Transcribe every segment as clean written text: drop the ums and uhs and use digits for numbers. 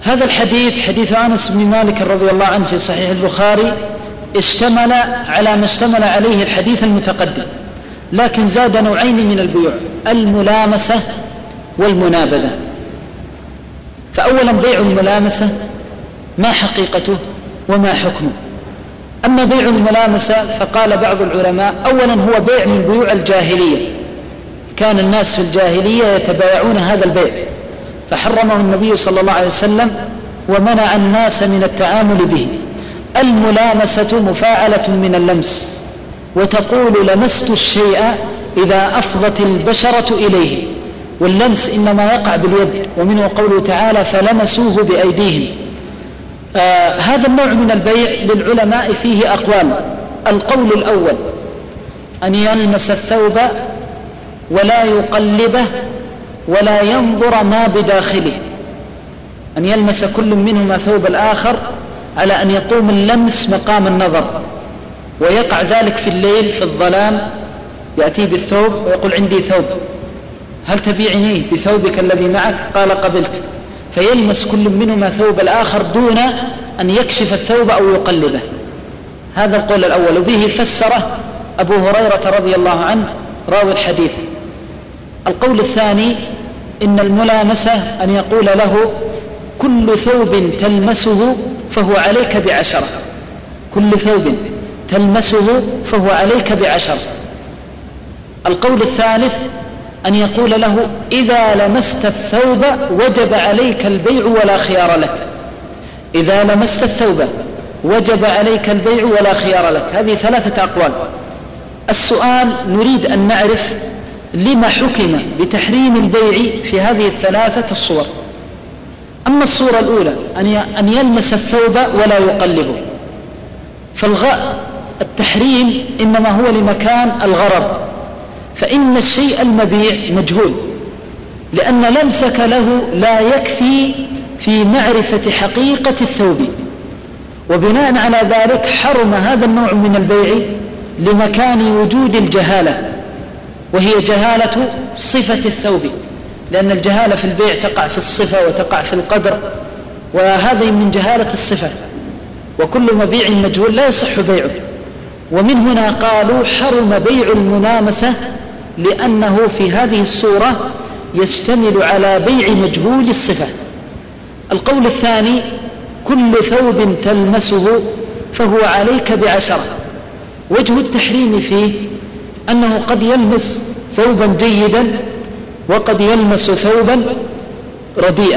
هذا الحديث حديث أنس بن مالك رضي الله عنه في صحيح البخاري اشتمل على ما اشتمل عليه الحديث المتقدم، لكن زاد نوعين من البيوع: الملامسة والمنابذة. فأولا بيع الملامسة ما حقيقته وما حكمه؟ أما بيع الملامسة فقال بعض العلماء أولا هو بيع من بيوع الجاهلية، كان الناس في الجاهلية يتبايعون هذا البيع فحرمه النبي صلى الله عليه وسلم ومنع الناس من التعامل به. الملامسة مفاعلة من اللمس، وتقول لمست الشيء إذا أفضت البشرة إليه، واللمس إنما يقع باليد، ومنه قوله تعالى فلمسوه بأيديهم. هذا النوع من البيع للعلماء فيه أقوال. القول الأول أن يلمس الثوب ولا يقلبه ولا ينظر ما بداخله، أن يلمس كل منهما ثوب الآخر على أن يقوم اللمس مقام النظر، ويقع ذلك في الليل في الظلام، يأتي بالثوب ويقول عندي ثوب، هل تبيعني بثوبك الذي معك؟ قال قبلت، فيلمس كل منهما ثوب الآخر دون أن يكشف الثوب أو يقلبه. هذا القول الأول، وبه فسره أبو هريرة رضي الله عنه راوي الحديث. القول الثاني إن الملامسة أن يقول له كل ثوب تلمسه فهو عليك ب10، كل ثوب تلمسه فهو عليك ب10. القول الثالث أن يقول له إذا لمست الثوب وجب عليك البيع ولا خيار لك، إذا لمست الثوب وجب عليك البيع ولا خيار لك. هذه 3 أقوال. السؤال نريد أن نعرف لما حكم بتحريم البيع في هذه 3 الصور. أما الصورة الأولى أن يلمس الثوب ولا يقلبه، فالتحريم إنما هو لمكان الغرض، فإن الشيء المبيع مجهول، لأن لمسك له لا يكفي في معرفة حقيقة الثوب، وبناء على ذلك حرم هذا النوع من البيع لمكان وجود الجهالة، وهي جهالة صفة الثوب، لأن الجهالة في البيع تقع في الصفة وتقع في القدر، وهذه من جهالة الصفة، وكل مبيع مجهول لا يصح بيعه. ومن هنا قالوا حرم بيع الملامسة، لأنه في هذه الصورة يشتمل على بيع مجهول الصفة. القول الثاني كل ثوب تلمسه فهو عليك ب10. وجه التحريم فيه أنه قد يلمس ثوبا جيدا وقد يلمس ثوبا رديئا،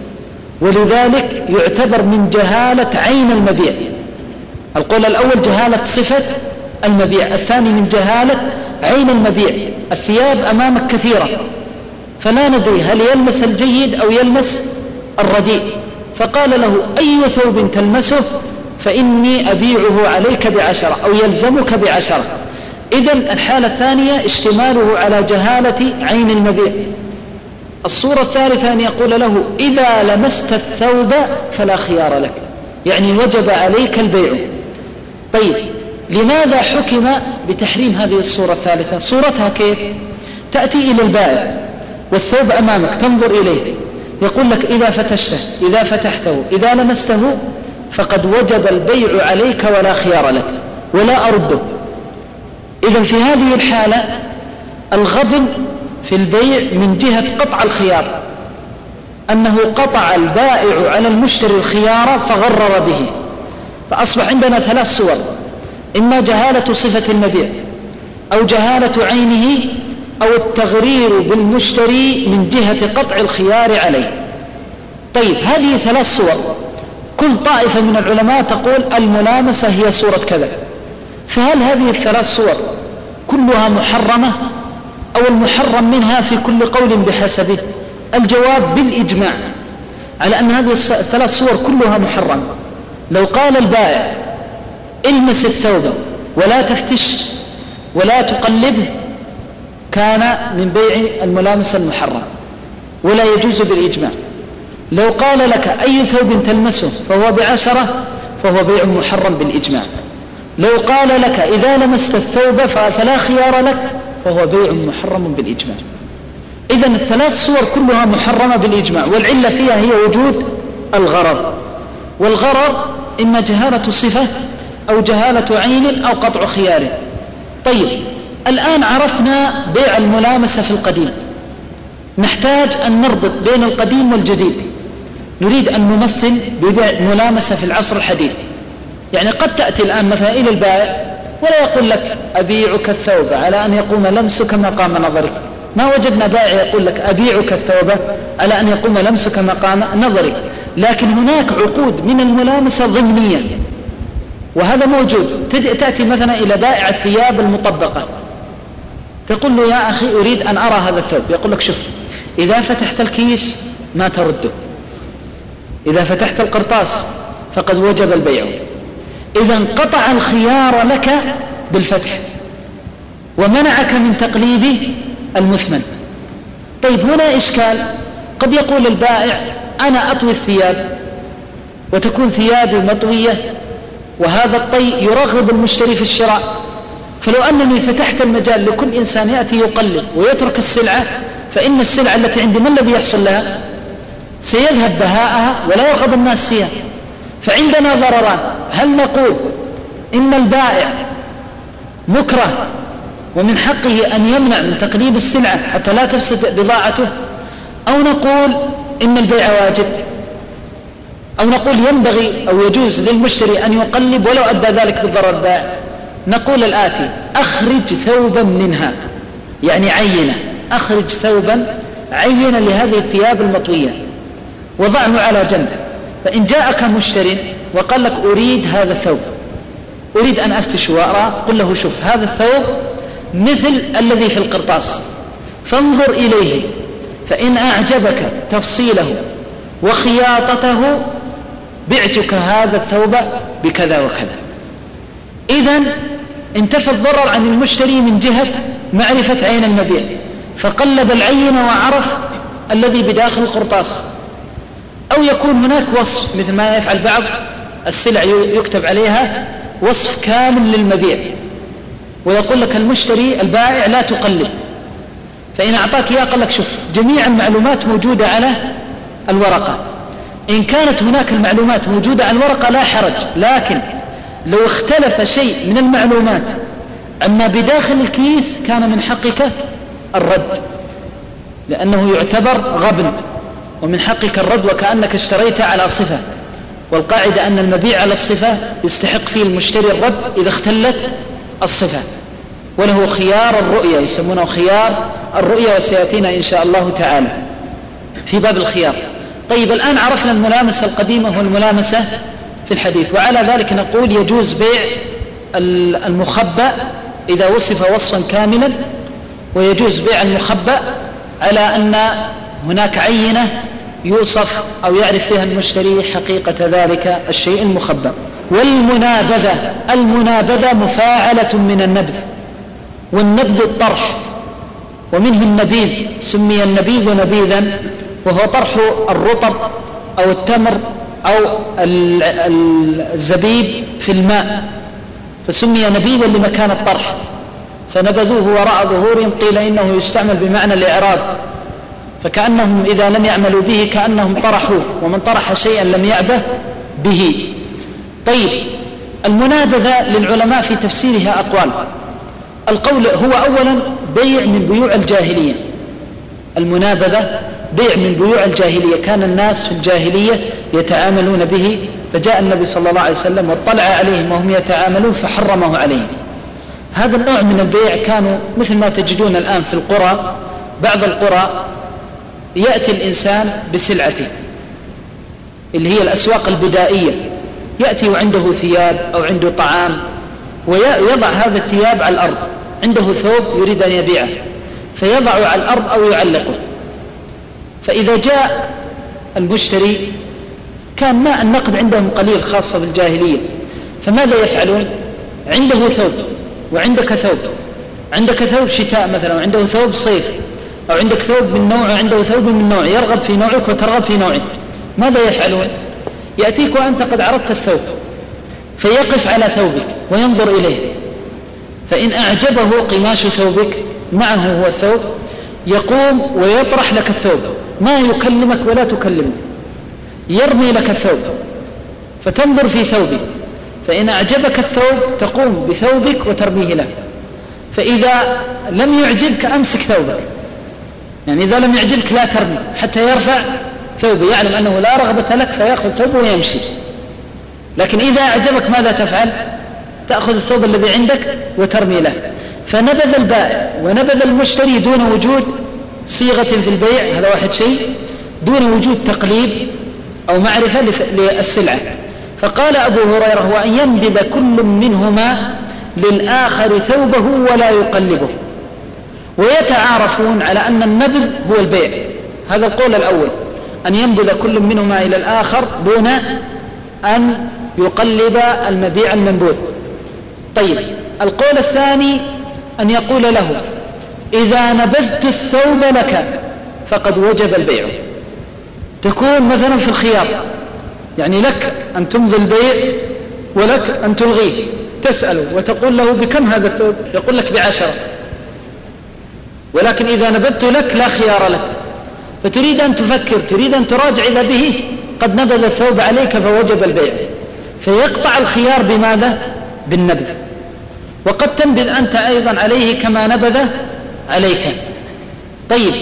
ولذلك يعتبر من جهالة عين المبيع. القول الأول جهالة صفة المبيع، الثاني من جهالة عين المبيع. الثياب أمامك كثيرة، فلا ندري هل يلمس الجيد أو يلمس الرديء، فقال له أي ثوب تلمسه فإني أبيعه عليك ب10 أو يلزمك ب10. إذن الحالة الثانية اشتماله على جهالة عين المبيع. الصورة الثالثة أن يقول له إذا لمست الثوب فلا خيار لك، يعني وجب عليك البيع. طيب لماذا حكم بتحريم هذه الصورة الثالثة؟ صورتها كيف؟ تأتي إلى البائع والثوب أمامك تنظر إليه، يقول لك إذا فتشته، إذا فتحته، إذا لمسته فقد وجب البيع عليك ولا خيار لك ولا أرده. إذن في هذه الحالة الغبن في البيع من جهة قطع الخيار، أنه قطع البائع على المشتري الخيار فغرر به، فأصبح عندنا 3 صور: إما جهالة صفة المبيع، أو جهالة عينه، أو التغرير بالمشتري من جهة قطع الخيار عليه. طيب هذه 3 صور، كل طائفة من العلماء تقول الملامسة هي صورة كذا، فهل هذه ال3 صور كلها محرمة أو المحرم منها في كل قول بحسبه؟ الجواب بالإجماع على أن هذه ال3 صور كلها محرمة. لو قال البائع المس الثوب ولا تفتش ولا تقلبه كان من بيع الملامسة المحرم ولا يجوز بالإجماع. لو قال لك أي ثوب تلمسه فهو ب10 فهو بيع محرم بالإجماع. لو قال لك إذا لمست الثوب فلا خيار لك فهو بيع محرم بالإجماع. إذن ال3 صور كلها محرمة بالإجماع، والعلة فيها هي وجود الغرر. والغرر إما جهالة صفة أو جهالة عين أو قطع خيار. طيب، الآن عرفنا بيع الملامسة في القديم، نحتاج أن نربط بين القديم والجديد. نريد أن نمثل ببيع ملامسة في العصر الحديث. يعني قد تأتي الآن مثلا إلى البائع ولا يقول لك أبيعك الثوب على أن يقوم لمسك مقام نظرك. ما وجدنا بائع يقول لك أبيعك الثوب على أن يقوم لمسك مقام نظرك. لكن هناك عقود من الملامسة ضمنية، وهذا موجود. تأتي مثلا إلى بائع الثياب المطبقة، تقول له يا أخي أريد أن أرى هذا الثوب. يقول لك شوف، إذا فتحت الكيس ما ترده، إذا فتحت القرطاس فقد وجب البيع. إذا انقطع الخيار لك بالفتح ومنعك من تقليد المثمن. طيب، هنا إشكال. قد يقول البائع أنا أطوي الثياب وتكون ثيابي مطوية، وهذا الطي يرغب المشتري في الشراء، فلو أنني فتحت المجال لكل إنسان يأتي يقلب ويترك السلعة، فإن السلعة التي عندي ما الذي يحصل لها؟ سيذهب بهاءها ولا يرغب الناس فيها. فعندنا ضرران. هل نقول إن البائع مكره ومن حقه أن يمنع من تقليب السلعة حتى لا تفسد بضاعته، أو نقول إن البيع واجب، أو نقول ينبغي أو يجوز للمشتري أن يقلب ولو أدى ذلك بالضرر البائع؟ نقول الآتي: أخرج ثوبا منها، يعني عينة، أخرج ثوبا عينة لهذه الثياب المطوية وضعه على جنب. فإن جاءك مشتري وقال لك أريد هذا الثوب، أريد أن أفتش وأرى، قل له شوف هذا الثوب مثل الذي في القرطاس، فانظر إليه، فإن أعجبك تفصيله وخياطته بعتك هذا الثوب بكذا وكذا. إذن انتفى الضرر عن المشتري من جهة معرفة عين المبيع، فقلب العين وعرف الذي بداخل القرطاس. أو يكون هناك وصف مثل ما يفعل بعض السلع، يكتب عليها وصف كامل للمبيع ويقول لك المشتري البائع لا تقلب، فإن أعطاك إياه قال لك شوف جميع المعلومات موجودة على الورقة. إن كانت هناك المعلومات موجودة على الورقة لا حرج، لكن لو اختلف شيء من المعلومات أما بداخل الكيس كان من حقك الرد، لأنه يعتبر غبن، ومن حقك الرد وكأنك اشتريت على صفة، والقاعدة أن المبيع على الصفة يستحق فيه المشتري الرد إذا اختلت الصفة، وله خيار الرؤية، يسمونه خيار الرؤية، وسيأتينا إن شاء الله تعالى في باب الخيار. طيب، الآن عرفنا الملامسة القديمة والملامسة في الحديث، وعلى ذلك نقول يجوز بيع المخبأ إذا وصف وصفا كاملا، ويجوز بيع المخبأ على أن هناك عينة يوصف أو يعرف بها المشتري حقيقة ذلك الشيء المخبأ. والمنابذة، المنابذة مفاعلة من النبذ، والنبذ الطرح، ومنه النبيذ، سمي النبيذ نبيذا وهو طرح الرطب أو التمر أو الزبيب في الماء، فسمي نبيذا لمكان الطرح. فنبذوه وراء ظهورهم، قيل إنه يستعمل بمعنى الإعراض، فكأنهم إذا لم يعملوا به كأنهم طرحوه، ومن طرح شيئا لم يعبه به. طيب، المنابذة للعلماء في تفسيرها أقوال. القول هو أولا بيع من بيوع الجاهلية. المنابذة بيع من بيوع الجاهلية، كان الناس في الجاهلية يتعاملون به، فجاء النبي صلى الله عليه وسلم واطلع عليهم وهم يتعاملون فحرمه عليهم. هذا النوع من البيع كانوا مثل ما تجدون الآن في القرى، بعض القرى يأتي الإنسان بسلعته اللي هي الأسواق البدائية، يأتي وعنده ثياب أو عنده طعام، ويضع هذا الثياب على الأرض، عنده ثوب يريد أن يبيعه فيضعه على الأرض أو يعلقه. فإذا جاء المشتري، كان ماء النقد عندهم قليل خاصة بالجاهلية، فماذا يفعلون؟ عنده ثوب وعندك ثوب، عندك ثوب شتاء مثلا وعنده ثوب صيف، أو عندك ثوب من نوع وعنده ثوب من نوع، يرغب في نوعك وترغب في نوعك. ماذا يفعلون؟ يأتيك وأنت قد عرضت الثوب فيقف على ثوبك وينظر إليه، فإن أعجبه قماش ثوبك معه هو الثوب يقوم ويطرح لك الثوب، ما يكلمك ولا تكلمه، يرمي لك الثوب فتنظر في ثوبه، فإن أعجبك الثوب تقوم بثوبك وترميه له، فإذا لم يعجبك أمسك ثوبك، يعني إذا لم يعجبك لا ترمي حتى يرفع ثوبه، يعلم أنه لا رغبة لك فيأخذ ثوبه ويمشي. لكن إذا أعجبك ماذا تفعل؟ تأخذ الثوب الذي عندك وترمي له. فنبذ البائع ونبذ المشتري دون وجود صيغة في البيع، هذا واحد شيء، دون وجود تقليد أو معرفة للسلعة. فقال أبو هريرة: وأن ينبذ كل منهما للآخر ثوبه ولا يقلبه. ويتعارفون على أن النبذ هو البيع، هذا القول الأول، أن ينبذ كل منهما إلى الآخر دون أن يقلب المبيع المنبوذ. طيب، القول الثاني أن يقول له: إذا نبذت الثوب لك فقد وجب البيع. تكون مثلا في الخيار، يعني لك أن تمضي البيع ولك أن تلغيه، تسأله وتقول له: بكم هذا الثوب؟ يقول لك ب10. ولكن إذا نبذت لك لا خيار لك، فتريد أن تفكر، تريد أن تراجع إذا به قد نبذ الثوب عليك فوجب البيع، فيقطع الخيار بماذا؟ بالنبذ. وقد تنبذ أنت أيضا عليه كما نبذ عليك. طيب،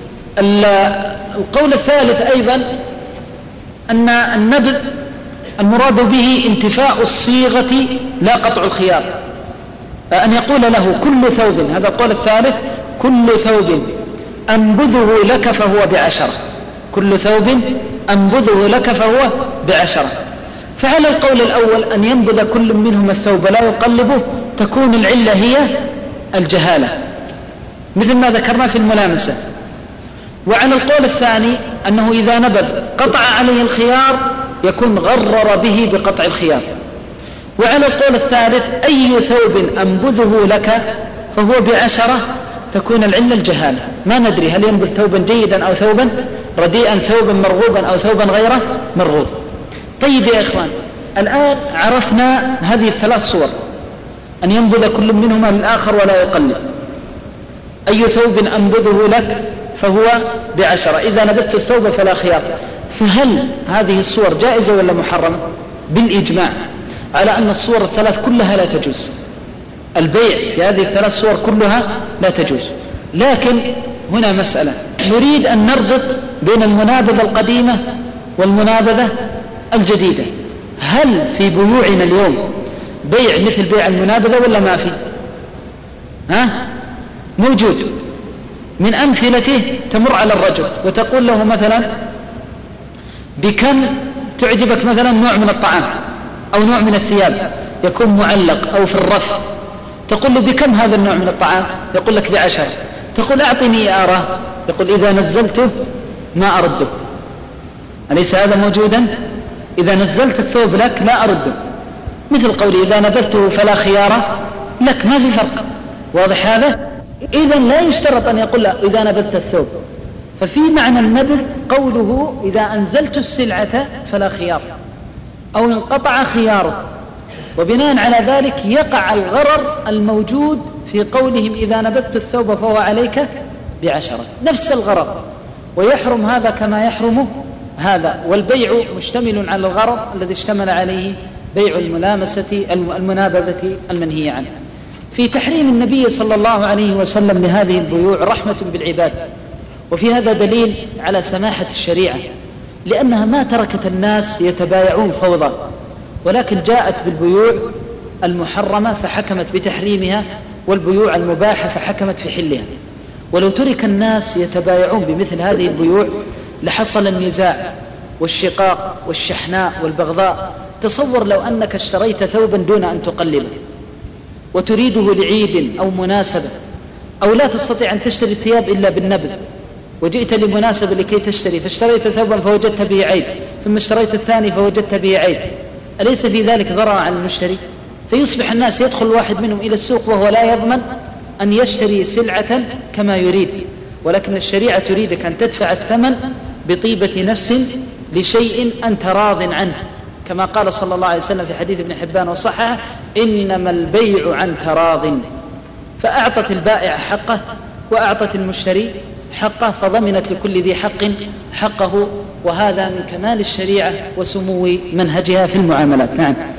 القول الثالث أيضا أن النبذ المراد به انتفاء الصيغة لا قطع الخيار، أن يقول له: كل ثوب، هذا القول الثالث، كل ثوب أنبذه لك فهو ب10، كل ثوب أنبذه لك فهو ب10. فعلى القول الأول أن ينبذ كل منهم الثوب لا يقلبه، تكون العلة هي الجهالة مثل ما ذكرنا في الملامسة. وعلى القول الثاني أنه إذا نبذ قطع عليه الخيار يكون غرر به بقطع الخيار. وعلى القول الثالث: أي ثوب أنبذه لك فهو ب10، تكون العلة الجهالة، ما ندري هل ينبذ ثوبا جيدا أو ثوبا رديئا، ثوبا مرغوبا أو ثوبا غير مرغوب. طيب يا إخوان، الآن عرفنا هذه الثلاث صور: أن ينبذ كل منهما للآخر ولا يقلب، أي ثوب أنبذه لك فهو ب10، إذا نبذت الثوب فلا خيار. فهل هذه الصور جائزة ولا محرمة؟ بالإجماع على أن الصور الثلاث كلها لا تجوز، البيع في هذه الثلاث صور كلها لا تجوز. لكن هنا مسألة، نريد أن نربط بين المنابذة القديمة والمنابذة الجديدة. هل في بيوعنا اليوم بيع مثل بيع المنابذة ولا ما في؟ موجود. من أمثلته تمر على الرجل وتقول له مثلا: بكم تعجبك مثلا نوع من الطعام أو نوع من الثياب يكون معلق أو في الرف، تقول له: بكم هذا النوع من الطعام؟ يقول لك ب10. تقول: أعطني أراه، يقول: إذا نزلته ما أرده. أليس هذا موجودا؟ إذا نزلت الثوب لك لا أرده، مثل قولي: إذا نبذته فلا خيار لك، ما في فرق. واضح هذا؟ إذن لا يشترط أن يقول له: إذا نبذت الثوب. ففي معنى النبذ قوله: إذا أنزلت السلعة فلا خيار، أو انقطع خيارك. وبناء على ذلك يقع الغرر الموجود في قولهم: إذا نبذت الثوب فهو عليك ب10، نفس الغرر، ويحرم هذا كما يحرم هذا. والبيع مشتمل على الغرر الذي اشتمل عليه بيع المنابذة المنهي عنه. في تحريم النبي صلى الله عليه وسلم لهذه البيوع رحمة بالعباد، وفي هذا دليل على سماحة الشريعة، لأنها ما تركت الناس يتبايعون فوضى، ولكن جاءت بالبيوع المحرمة فحكمت بتحريمها، والبيوع المباحة فحكمت في حلها. ولو ترك الناس يتبايعون بمثل هذه البيوع لحصل النزاع والشقاق والشحناء والبغضاء. تصور لو أنك اشتريت ثوبا دون أن تقلبه وتريده لعيد أو مناسبة، أو لا تستطيع أن تشتري الثياب إلا بالنبذ، وجئت لمناسبة لكي تشتري، فاشتريت ثوبا فوجدت به عيب، ثم اشتريت الثاني فوجدت به عيب، أليس في ذلك ضرر على المشتري؟ فيصبح الناس يدخل واحد منهم إلى السوق وهو لا يضمن أن يشتري سلعة كما يريد. ولكن الشريعة تريدك أن تدفع الثمن بطيبة نفس لشيء أنت راض عنه، كما قال صلى الله عليه وسلم في حديث ابن حبان وصححه: إنما البيع عن تراض. فأعطت البائع حقه وأعطت المشتري حقه، فضمنت لكل ذي حق حقه وهذا من كمال الشريعة وسمو منهجها في المعاملات. نعم.